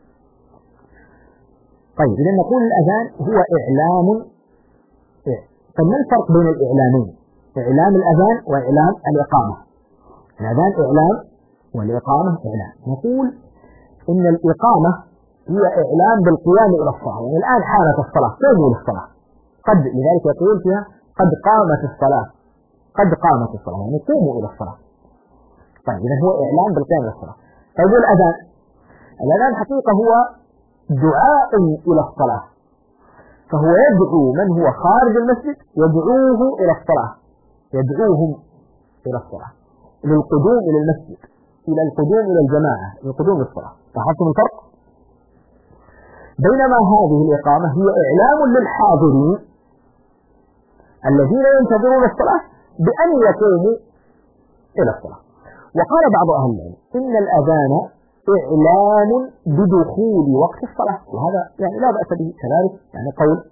طيب، إذا نقول الأذان هو إعلام. فما الفرق بين الإعلامين؟ إعلام الأذان وإعلام الإقامة. الأذان إعلام والإقامة إعلام. نقول إن الإقامة هي إعلام بالقيام إلى الصلاة، يعني الآن حانت الصلاة قوموا للصلاة، لذلك يقول فيها قد قامت الصلاة يعني قوموا إلى الصلاة. طيب، إذا هو إعلام بالقيام إلى الصلاة. طيب، الأذان حقيقة هو دعاء إلى الصلاة، فهو يدعو من هو خارج المسجد يدعوهم إلى الصلاة للقدوم إلى المسجد، إلى القدوم إلى الجماعة، للقدوم للصلاة. لاحظتم الفرق؟ بينما هذه الإقامة هي إعلام للحاضرين الذين ينتظرون الصلاة بأن يقوموا إلى الصلاة. وقال بعض أهل العلم إن الأذان إعلان بدخول وقت الصلاة، وهذا يعني لا بأس به كذلك، يعني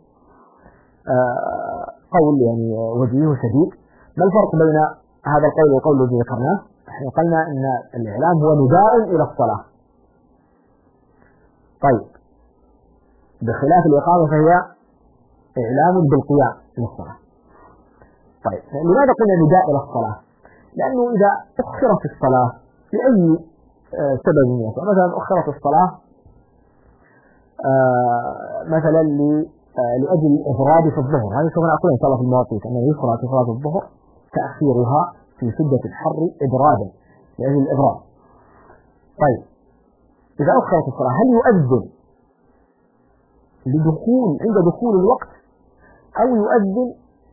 قول يعني وجيه شديد. ما الفرق بين هذا القول والقول الذي ذكرناه؟ احنا قلنا ان الإعلام هو نداء إلى الصلاة. طيب، بخلاف الإقامة فهي إعلام بالقيام للصلاة. طيب، لماذا قلنا نداء إلى الصلاة؟ لأنه إذا أخرت الصلاة لأي سبب مثلا أخرت الصلاة مثلا لأجل الإفراد في الظهر، هذه سوف نقول إن شاء الله في المواقيت أنه يفرض إفراد الظهر تأخيرها في شدة الحر إبرادا لأجل الإبراد. طيب، إذا أخرت الصلاة هل يؤذن عند دخول الوقت، أو يؤذن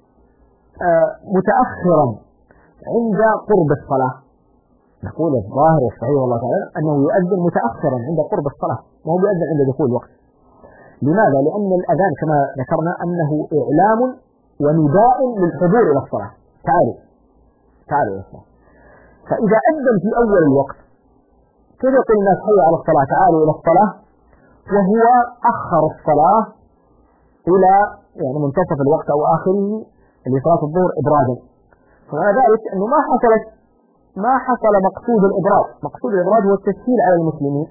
متأخرا عند قرب الصلاة. نقول الظاهر والصحيح والله تعالى أنه يؤذن متأخرا عند قرب الصلاة، وهو يؤذن عند دخول الوقت. لماذا؟ لأن الأذان كما ذكرنا أنه إعلام ونداء للحضور إلى الصلاة. تعالوا إلى الصلاة. فإذا أذن في أول الوقت كيف يقول الناس حي على الصلاة، تعالوا إلى الصلاة، وهو أخر الصلاة إلى يعني منتصف الوقت أو آخره اللي صلاة الظهر إبرادا. فمعنى ذلك أنه ما حصل مقصود الإبراد. مقصود الإبراد هو التسهيل على المسلمين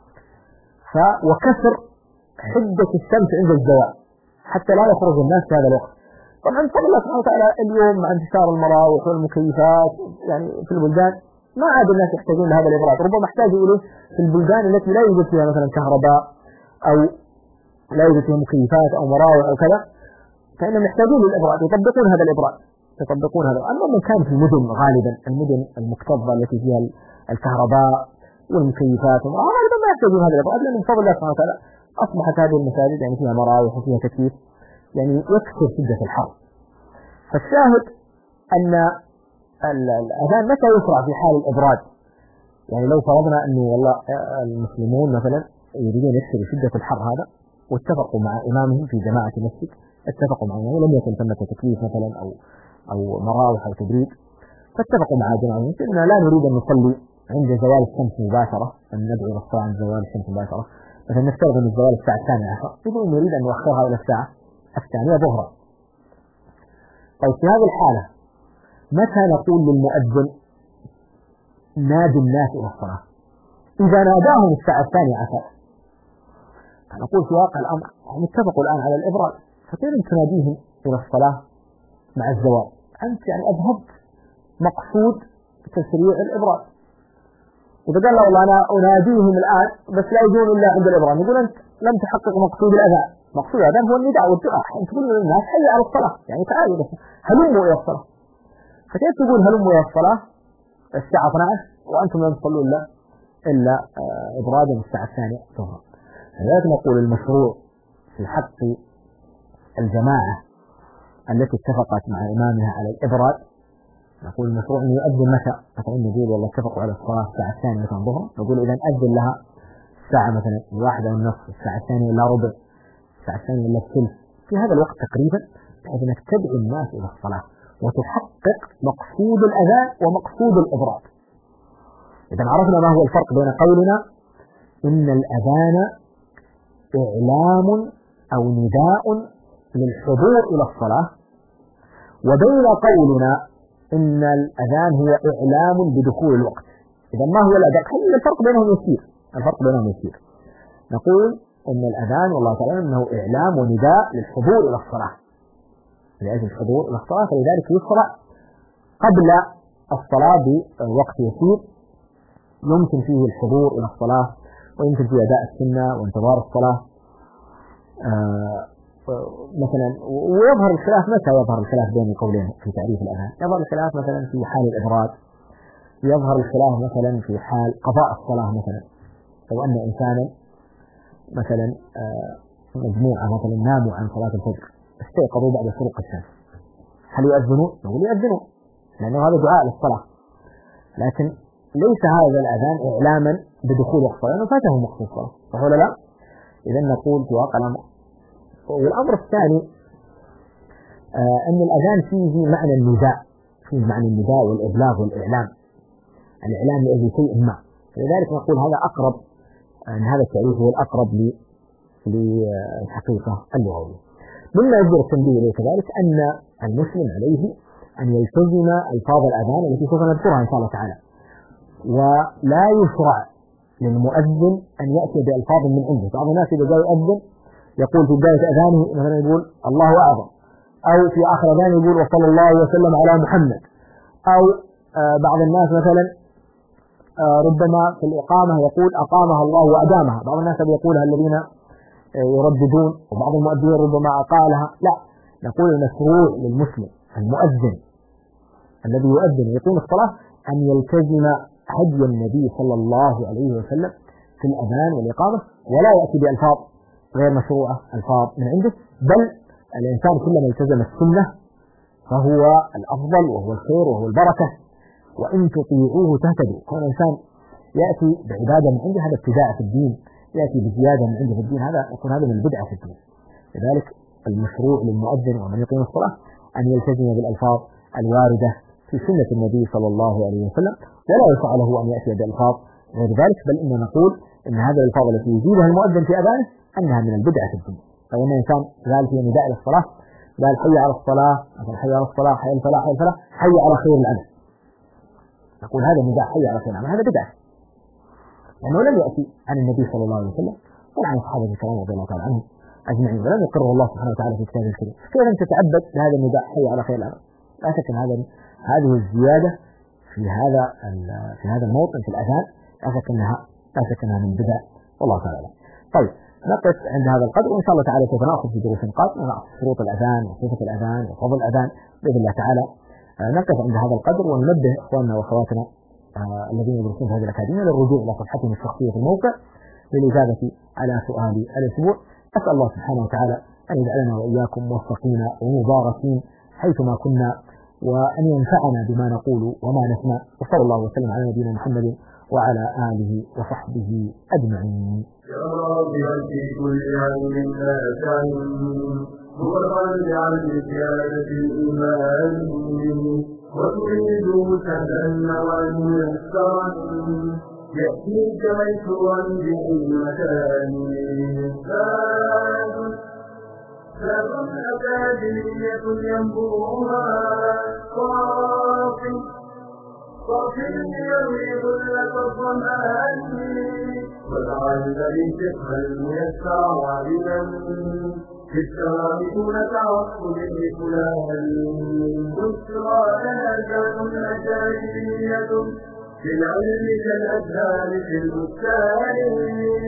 وكسر حدة الشمس عند الزوال حتى لا يخرج الناس في هذا الوقت. طبعا فضل الله سبحانه وتعالى اليوم مع انتشار المراوح والمكيفات يعني في البلدان ما عاد الناس يحتاجون لهذا الإبراد، ربما احتاجوا إليه في البلدان التي لا يوجد فيها مثلا كهرباء أو لا يوجد فيها مكيفات أو مراوح أو كذا، فإنهم يحتاجون للإبراد، يطبقون هذا الإبراد. أما من كان في المدن غالبا المدن المكتظة التي فيها الكهرباء والمكيفات غالبا ما يحتاجون هذا الإبراد، لأن بفضل الله سبحانه وتعالى أصبحت هذه المساجد يعني فيها مراوح وفيها تكييف يعني يكثر شدة الحر. فالشاهد أن الأذان متى يشرع في حال الإبراد؟ يعني لو فرضنا أنه والله المسلمون مثلا يريدون يكثروا شدة الحر هذا واتفقوا مع إمامهم في جماعة المسجد، اتفقوا معه ولم يكن ثمة تكييف مثلا أو مراوح أو تبريد، فاتفقوا مع جماعة المسجد أننا لا نريد أن نصلي عند زوال الشمس مباشرة، أن ندعو إلى الصلاة عند زوال الشمس مباشرة، مثلا نفترض أن الزوال الساعة 12، يقول نريد أن نؤخرها إلى الساعة 2 ظهرا. طيب في هذه الحالة متى نقول للمؤذن نادي الناس إلى الصلاة؟ إذا ناداهم الساعة 12 فنقول في واقع الأمر هم اتفقوا الآن على الإبراد، فكيف تناديهم إلى الصلاة مع الزوال؟ أنت يعني أذهبت مقصود تسريع الإبراد. إذا قال والله أنا أناديهم الآن بس لا يجون إلا عند الإبراد، يقول أنت لم تحقق مقصود الأذان. مقصود الأذان هو النداء والدعاء، أنت تقول للناس حي على الصلاة، يعني تعالوا بس هلموا إلى الصلاة. فكيف تقول هلموا إلى الصلاة الساعة 12 وأنتم لم تصلوا إلا إبرادا الساعة 2 ظهرا؟ لذلك نقول المشروع في حق الجماعة التي اتفقت مع إمامها على الإبراد، نقول المشروع أن يؤذن متى؟ مثلا نقول والله اتفقوا على الصلاة الساعة 2 مثلا ظهرا، نقول إذا أذن لها الساعة مثلا 1:30، الساعة 2:15، الساعة 2:30 في هذا الوقت تقريبا، بحيث أنك تدعو الناس إلى الصلاة وتحقق مقصود الأذان ومقصود الإبراد. إذا عرفنا ما هو الفرق بين قولنا إن الأذان إعلام أو نداء للحضور إلى الصلاة، وبين قولنا إن الأذان هو إعلام بدخول الوقت. إذا ما هو الأذان؟ الفرق بينهم يسير. نقول إن الأذان والله تعالى أنه إعلام ونداء للحضور إلى الصلاة، لأجل الحضور إلى الصلاة، فلذلك يشرع قبل الصلاة بوقت يسير يمكن فيه الحضور إلى الصلاة، ويمكن فيه أداء السنة وانتظار الصلاة. مثلا ويظهر الخلاف، متى يظهر الخلاف بين القولين في تعريف الأذان؟ يظهر الخلاف مثلا في حال الإبراد، يظهر الخلاف مثلا في حال قضاء الصلاة. مثلا لو أن إنسانا مثلا مجموعة مثلا ناموا عن صلاة الفجر استيقظوا بعد شروق الشمس، هل يؤذنون؟ نقول يؤذنون لأنه هذا دعاء للصلاة، لكن ليس هذا الأذان إعلاما بدخول الصلاة، لأنه فاته مقصود الصلاة، صح ولا لا؟ إذا نقول في واقع الأمر. والأمر الثاني أن الأذان فيه معنى النداء، فيه معنى النداء والإبلاغ والإعلام، الإعلام لأجل شيء ما، لذلك نقول هذا أقرب، أن هذا التعريف هو الأقرب للحقيقة اللغوية. مما يجب التنبيه إليه كذلك أن المسلم عليه أن يلتزم ألفاظ الأذان التي سوف نذكرها إن شاء الله تعالى، ولا يشرع للمؤذن أن يأتي بألفاظ من عنده. بعض الناس إذا جاء يؤذن يقول في بداية أذانه مثلا يقول الله أعظم، أو في آخر أذانه يقول وصلى الله وسلم على محمد، أو بعض الناس مثلا ربما في الإقامة يقول أقامها الله وأدامها. بعض الناس يقولها الذين يرددون، وبعض المؤذنين ربما أقالها. لا، نقول المشروع للمسلم المؤذن الذي يؤذن يقيم الصلاة أن يلتزم هدي النبي صلى الله عليه وسلم في الأذان والإقامة، ولا يأتي بألفاظ غير مشروعة ألفاظ من عنده، بل الإنسان كلما التزم السنة فهو الأفضل وهو الخير وهو البركة، وإن تطيعوه تهتدوا. كون الإنسان يأتي بعبادة من عنده هذا ابتداع في الدين، يأتي بزيادة من عنده في الدين هذا يكون هذا من البدعة في الدين. لذلك المشروع للمؤذن ومن يقيم الصلاة أن يلتزم بالألفاظ الواردة في سنة النبي صلى الله عليه وسلم، ولا يشرع له أن يأتي بألفاظ غير ذلك، بل إننا نقول إن هذه الألفاظ التي يجيبها المؤذن في أذانه أنها من البدعة في الدين. فإن الإنسان قال في نداء الصلاة قال حي على الصلاة، مثلا حي على الصلاة، حي على الفلاح، حي على الفلاح، حي على خير العمل، نقول هذا النداء حي على خير العمل هذا بدعة، لأنه لم يأتي عن النبي صلى الله عليه وسلم ولا عن الصحابة الكرام رضي الله تعالى عنهم أجمعين، ولم يقره الله سبحانه وتعالى في كتابه الكريم. كيف أن تتعبد بهذا النداء حي على خير العمل؟ لا شك أن هذه الزيادة في هذا الموطن في الأذان لا شك أنها من بدع، والله تعالى. طيب نقف عند هذا القدر، وإن شاء الله تعالى سوف نأخذ في دروس قادمة ونأخذ شروط الأذان وصفة الأذان وفضل الأذان بإذن الله تعالى. نقف عند هذا القدر وننبه إخواننا وأخواتنا الذين يدرسون في هذه الأكاديمية للرجوع إلى صفحتهم الشخصية في الموقع للإجابة على سؤال الأسبوع. أسأل الله سبحانه وتعالى أن يجعلنا وإياكم موفقين ومباركين حيثما كنا، وأن ينفعنا بما نقول وما نسمع، وصلى الله وسلم على نبينا محمد وعلى آله وصحبه أجمعين. يا راضيا في كل علم لا تعلم متطلعا لزيادة الإيمان، وتريد سهلا وميسرا يأتيك ميسورا بالمكان. باب أكاديمية ينبوها صافي يروي ظلة الظمآن، والعلم بالفقه الميسر عالما في الشراب دون تعصب لفلان. بشرى لنا جان أكاديمية في العلم كالأزهار في البستان.